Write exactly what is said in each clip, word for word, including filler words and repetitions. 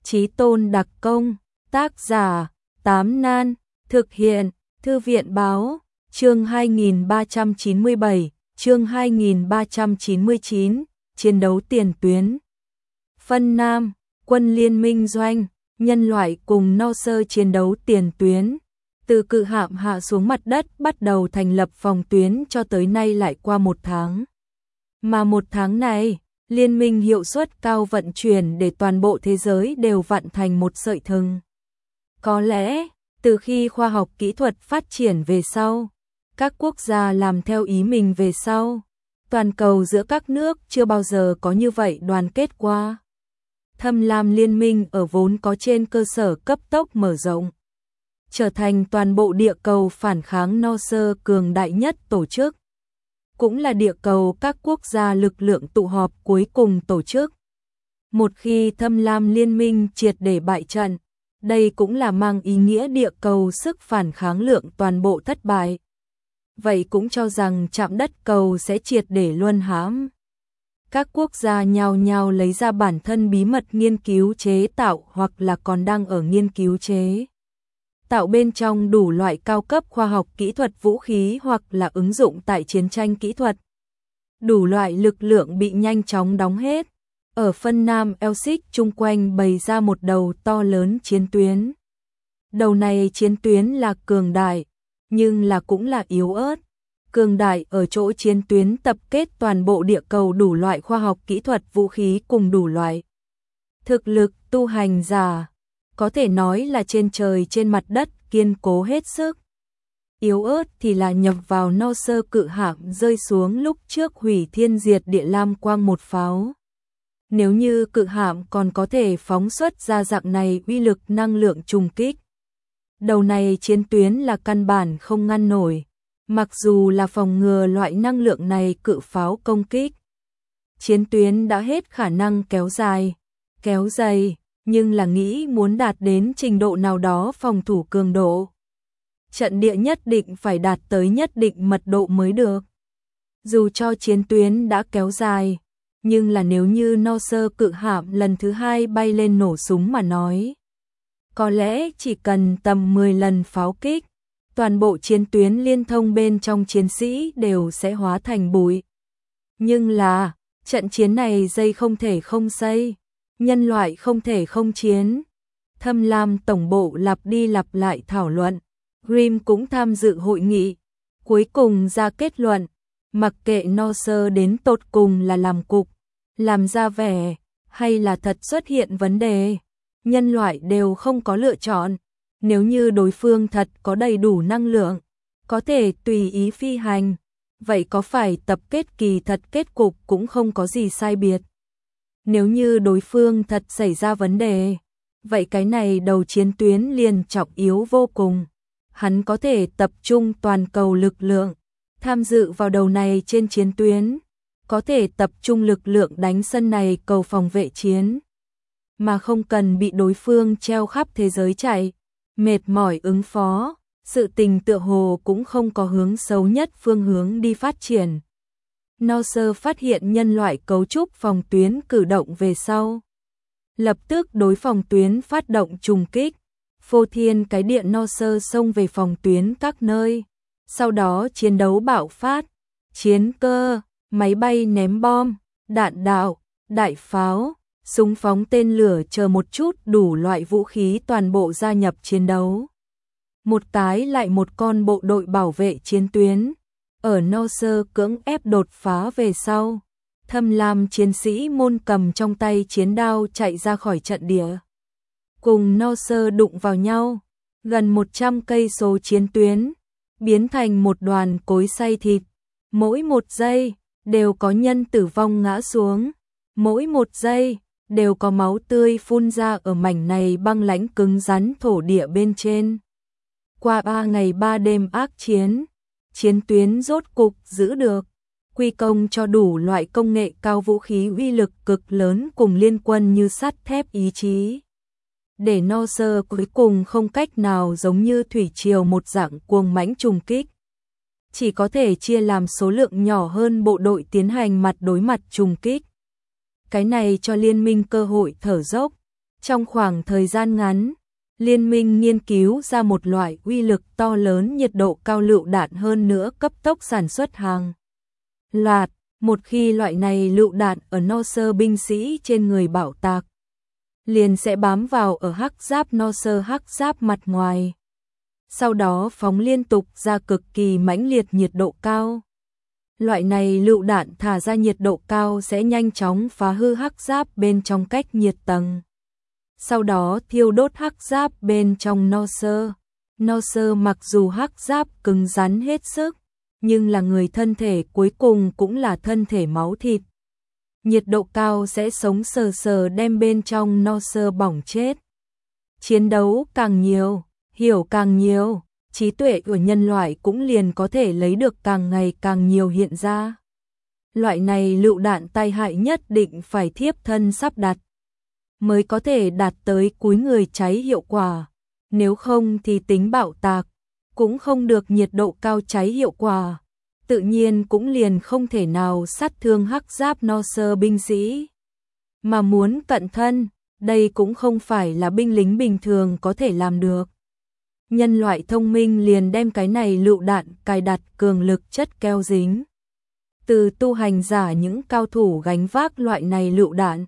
Chí Tôn đặc công, tác giả, Tám Nan, thực hiện, Thư viện báo, chương hai nghìn ba trăm chín mươi bảy, chương hai nghìn ba trăm chín mươi chín, chiến đấu tiền tuyến. Phân Nam, quân liên minh doanh, nhân loại cùng no sơ chiến đấu tiền tuyến. Từ cự hạm hạ xuống mặt đất bắt đầu thành lập phòng tuyến cho tới nay lại qua một tháng. Mà một tháng này, liên minh hiệu suất cao vận chuyển để toàn bộ thế giới đều vặn thành một sợi thừng. Có lẽ, từ khi khoa học kỹ thuật phát triển về sau, các quốc gia làm theo ý mình về sau, toàn cầu giữa các nước chưa bao giờ có như vậy đoàn kết qua. Thâm Lam liên minh ở vốn có trên cơ sở cấp tốc mở rộng, trở thành toàn bộ địa cầu phản kháng no sơ cường đại nhất tổ chức. Cũng là địa cầu các quốc gia lực lượng tụ họp cuối cùng tổ chức. Một khi Thâm Lam liên minh triệt để bại trận, đây cũng là mang ý nghĩa địa cầu sức phản kháng lượng toàn bộ thất bại. Vậy cũng cho rằng chạm đất cầu sẽ triệt để luân hãm. Các quốc gia nhao nhao lấy ra bản thân bí mật nghiên cứu chế tạo hoặc là còn đang ở nghiên cứu chế tạo bên trong đủ loại cao cấp khoa học kỹ thuật vũ khí hoặc là ứng dụng tại chiến tranh kỹ thuật. Đủ loại lực lượng bị nhanh chóng đóng hết. Ở phân Nam Elsic chung quanh bày ra một đầu to lớn chiến tuyến. Đầu này chiến tuyến là cường đại, nhưng là cũng là yếu ớt. Cường đại ở chỗ chiến tuyến tập kết toàn bộ địa cầu đủ loại khoa học kỹ thuật vũ khí cùng đủ loại thực lực tu hành giả, có thể nói là trên trời trên mặt đất kiên cố hết sức. Yếu ớt thì là nhập vào no sơ cự hạm rơi xuống lúc trước hủy thiên diệt địa lam quang một pháo. Nếu như cự hạm còn có thể phóng xuất ra dạng này uy lực năng lượng trùng kích, đầu này chiến tuyến là căn bản không ngăn nổi. Mặc dù là phòng ngừa loại năng lượng này cự pháo công kích, chiến tuyến đã hết khả năng kéo dài, kéo dày, nhưng là nghĩ muốn đạt đến trình độ nào đó phòng thủ cường độ. Trận địa nhất định phải đạt tới nhất định mật độ mới được. Dù cho chiến tuyến đã kéo dài, nhưng là nếu như no sơ cự hạm lần thứ hai bay lên nổ súng mà nói, có lẽ chỉ cần tầm mười lần pháo kích, toàn bộ chiến tuyến liên thông bên trong chiến sĩ đều sẽ hóa thành bụi. Nhưng là, trận chiến này dây không thể không xây, nhân loại không thể không chiến. Thâm Lam tổng bộ lặp đi lặp lại thảo luận, Grimm cũng tham dự hội nghị, cuối cùng ra kết luận, mặc kệ no sơ đến tột cùng là làm cục, làm ra vẻ, hay là thật xuất hiện vấn đề, nhân loại đều không có lựa chọn. Nếu như đối phương thật có đầy đủ năng lượng, có thể tùy ý phi hành, vậy có phải tập kết kỳ thật kết cục cũng không có gì sai biệt. Nếu như đối phương thật xảy ra vấn đề, vậy cái này đầu chiến tuyến liền trọng yếu vô cùng. Hắn có thể tập trung toàn cầu lực lượng, tham dự vào đầu này trên chiến tuyến, có thể tập trung lực lượng đánh sân này cầu phòng vệ chiến, mà không cần bị đối phương treo khắp thế giới chạy. Mệt mỏi ứng phó, sự tình tựa hồ cũng không có hướng xấu nhất phương hướng đi phát triển. No sơ phát hiện nhân loại cấu trúc phòng tuyến cử động về sau, lập tức đối phòng tuyến phát động trùng kích, phô thiên cái địa no sơ xông về phòng tuyến các nơi. Sau đó chiến đấu bạo phát, chiến cơ, máy bay ném bom, đạn đạo, đại pháo, súng phóng tên lửa chờ một chút đủ loại vũ khí toàn bộ gia nhập chiến đấu. Một cái lại một con bộ đội bảo vệ chiến tuyến, ở no sơ cưỡng ép đột phá về sau. Thâm Lam chiến sĩ môn cầm trong tay chiến đao chạy ra khỏi trận địa. Cùng no sơ đụng vào nhau, gần một trăm cây số chiến tuyến, biến thành một đoàn cối xay thịt. Mỗi một giây, đều có nhân tử vong ngã xuống. Mỗi một giây, đều có máu tươi phun ra ở mảnh này băng lãnh cứng rắn thổ địa bên trên. Qua ba ngày ba đêm ác chiến, chiến tuyến rốt cục giữ được, quy công cho đủ loại công nghệ cao vũ khí uy lực cực lớn cùng liên quân như sắt thép ý chí. Để no sơ cuối cùng không cách nào giống như thủy triều một dạng cuồng mãnh trùng kích. Chỉ có thể chia làm số lượng nhỏ hơn bộ đội tiến hành mặt đối mặt trùng kích. Cái này cho liên minh cơ hội thở dốc, Trong khoảng thời gian ngắn, liên minh nghiên cứu ra một loại uy lực to lớn nhiệt độ cao lựu đạn hơn nữa cấp tốc sản xuất hàng loạt. Một khi loại này lựu đạn ở no sơ binh sĩ trên người bạo tạc, liền sẽ bám vào ở hắc giáp no sơ hắc giáp mặt ngoài. Sau đó phóng liên tục ra cực kỳ mãnh liệt nhiệt độ cao. Loại này lựu đạn thả ra nhiệt độ cao sẽ nhanh chóng phá hư hắc giáp bên trong cách nhiệt tầng. Sau đó thiêu đốt hắc giáp bên trong no sơ. No sơ mặc dù hắc giáp cứng rắn hết sức, nhưng là người thân thể cuối cùng cũng là thân thể máu thịt. Nhiệt độ cao sẽ sống sờ sờ đem bên trong no sơ bỏng chết. Chiến đấu càng nhiều, hiểu càng nhiều, trí tuệ của nhân loại cũng liền có thể lấy được càng ngày càng nhiều hiện ra. Loại này lựu đạn tai hại nhất định phải thiếp thân sắp đặt, mới có thể đạt tới cúi người cháy hiệu quả. Nếu không thì tính bạo tạc, cũng không được nhiệt độ cao cháy hiệu quả. Tự nhiên cũng liền không thể nào sát thương hắc giáp no sơ binh sĩ. Mà muốn cận thân, đây cũng không phải là binh lính bình thường có thể làm được. Nhân loại thông minh liền đem cái này lựu đạn cài đặt cường lực chất keo dính. Từ tu hành giả những cao thủ gánh vác loại này lựu đạn.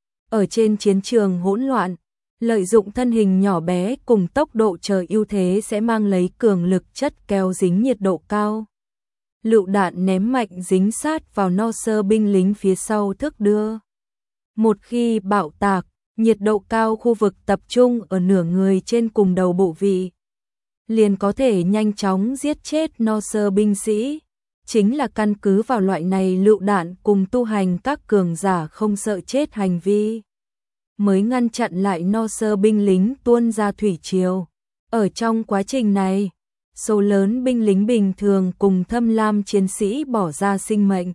Ở trên chiến trường hỗn loạn, lợi dụng thân hình nhỏ bé cùng tốc độ trời ưu thế sẽ mang lấy cường lực chất keo dính nhiệt độ cao. Lựu đạn ném mạnh dính sát vào no sơ binh lính phía sau thước đưa. Một khi bạo tạc, nhiệt độ cao khu vực tập trung ở nửa người trên cùng đầu bộ vị, liền có thể nhanh chóng giết chết no sơ binh sĩ. Chính là căn cứ vào loại này lựu đạn cùng tu hành các cường giả không sợ chết hành vi, mới ngăn chặn lại no sơ binh lính tuôn ra thủy triều. Ở trong quá trình này, số lớn binh lính bình thường cùng thâm lam chiến sĩ bỏ ra sinh mệnh.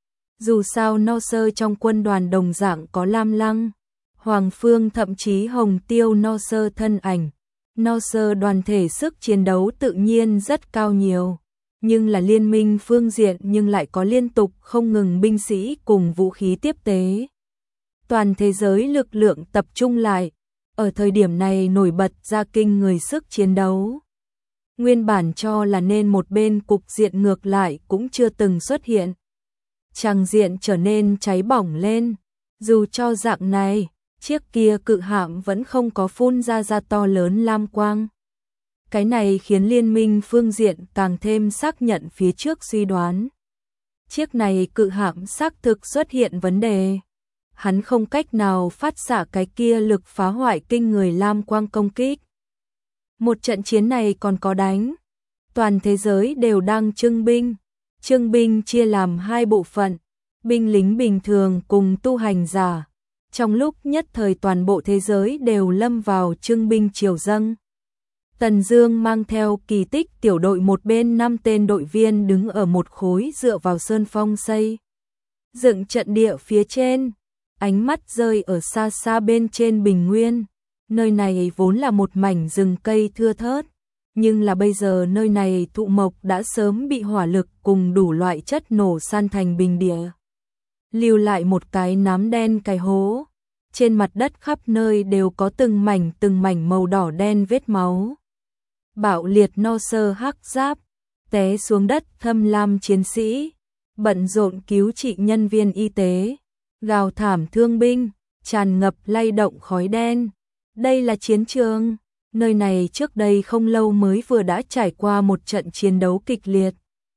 Dù sao no sơ trong quân đoàn đồng dạng có Lam Lăng, Hoàng Phương thậm chí Hồng Tiêu no sơ thân ảnh. No sơ đoàn thể sức chiến đấu tự nhiên rất cao nhiều, nhưng là liên minh phương diện nhưng lại có liên tục không ngừng binh sĩ cùng vũ khí tiếp tế. Toàn thế giới lực lượng tập trung lại, ở thời điểm này nổi bật ra kinh người sức chiến đấu. Nguyên bản cho là nên một bên cục diện ngược lại cũng chưa từng xuất hiện. Tràng diện trở nên cháy bỏng lên, dù cho dạng này, chiếc kia cự hạm vẫn không có phun ra ra to lớn lam quang. Cái này khiến liên minh phương diện càng thêm xác nhận phía trước suy đoán. Chiếc này cự hạm xác thực xuất hiện vấn đề. Hắn không cách nào phát xạ cái kia lực phá hoại kinh người lam quang công kích. Một trận chiến này còn có đánh. Toàn thế giới đều đang trưng binh. Trưng binh chia làm hai bộ phận, binh lính bình thường cùng tu hành giả. Trong lúc nhất thời toàn bộ thế giới đều lâm vào trưng binh triều dâng. Tần Dương mang theo Kỳ Tích tiểu đội một bên năm tên đội viên đứng ở một khối dựa vào sơn phong xây dựng trận địa phía trên, ánh mắt rơi ở xa xa bên trên bình nguyên. Nơi này vốn là một mảnh rừng cây thưa thớt, nhưng là bây giờ nơi này thụ mộc đã sớm bị hỏa lực cùng đủ loại chất nổ san thành bình địa, lưu lại một cái nám đen cái hố. Trên mặt đất khắp nơi đều có từng mảnh từng mảnh màu đỏ đen vết máu. Bạo liệt no sơ hắc giáp, té xuống đất thâm lam chiến sĩ, bận rộn cứu trị nhân viên y tế, gào thảm thương binh, tràn ngập lay động khói đen. Đây là chiến trường, nơi này trước đây không lâu mới vừa đã trải qua một trận chiến đấu kịch liệt.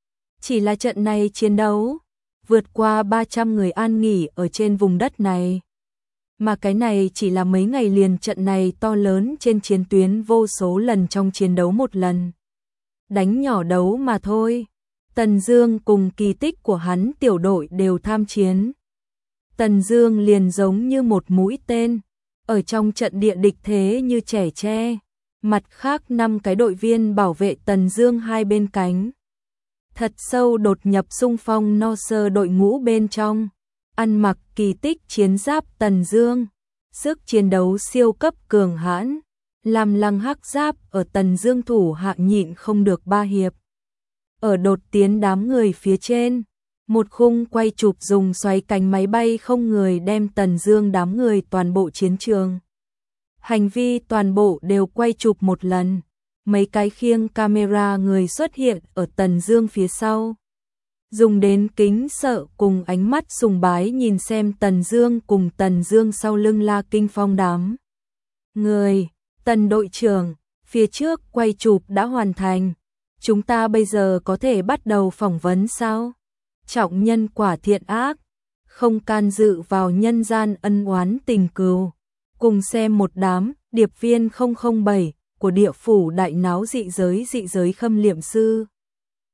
Chỉ là trận này chiến đấu, vượt qua ba trăm người an nghỉ ở trên vùng đất này. Mà cái này chỉ là mấy ngày liền trận này to lớn trên chiến tuyến vô số lần trong chiến đấu một lần. Đánh nhỏ đấu mà thôi. Tần Dương cùng Kỳ Tích của hắn tiểu đội đều tham chiến. Tần Dương liền giống như một mũi tên, ở trong trận địa địch thế như trẻ tre. Mặt khác năm cái đội viên bảo vệ Tần Dương hai bên cánh, thật sâu đột nhập xung phong no sơ đội ngũ bên trong. Ăn mặc Kỳ Tích chiến giáp Tần Dương, sức chiến đấu siêu cấp cường hãn, làm lăng hắc giáp ở Tần Dương thủ hạ nhịn không được ba hiệp. Ở đột tiến đám người phía trên, một khung quay chụp dùng xoáy cánh máy bay không người đem Tần Dương đám người toàn bộ chiến trường hành vi toàn bộ đều quay chụp một lần. Mấy cái khiêng camera người xuất hiện ở Tần Dương phía sau. Dùng đến kính sợ cùng ánh mắt sùng bái nhìn xem Tần Dương cùng Tần Dương sau lưng La Kinh Phong đám người. Tần đội trưởng, phía trước quay chụp đã hoàn thành. Chúng ta bây giờ có thể bắt đầu phỏng vấn sao? Trọng nhân quả thiện ác, không can dự vào nhân gian ân oán tình cừu. Cùng xem một đám điệp viên không không bảy của địa phủ đại náo dị giới dị giới khâm liệm sư.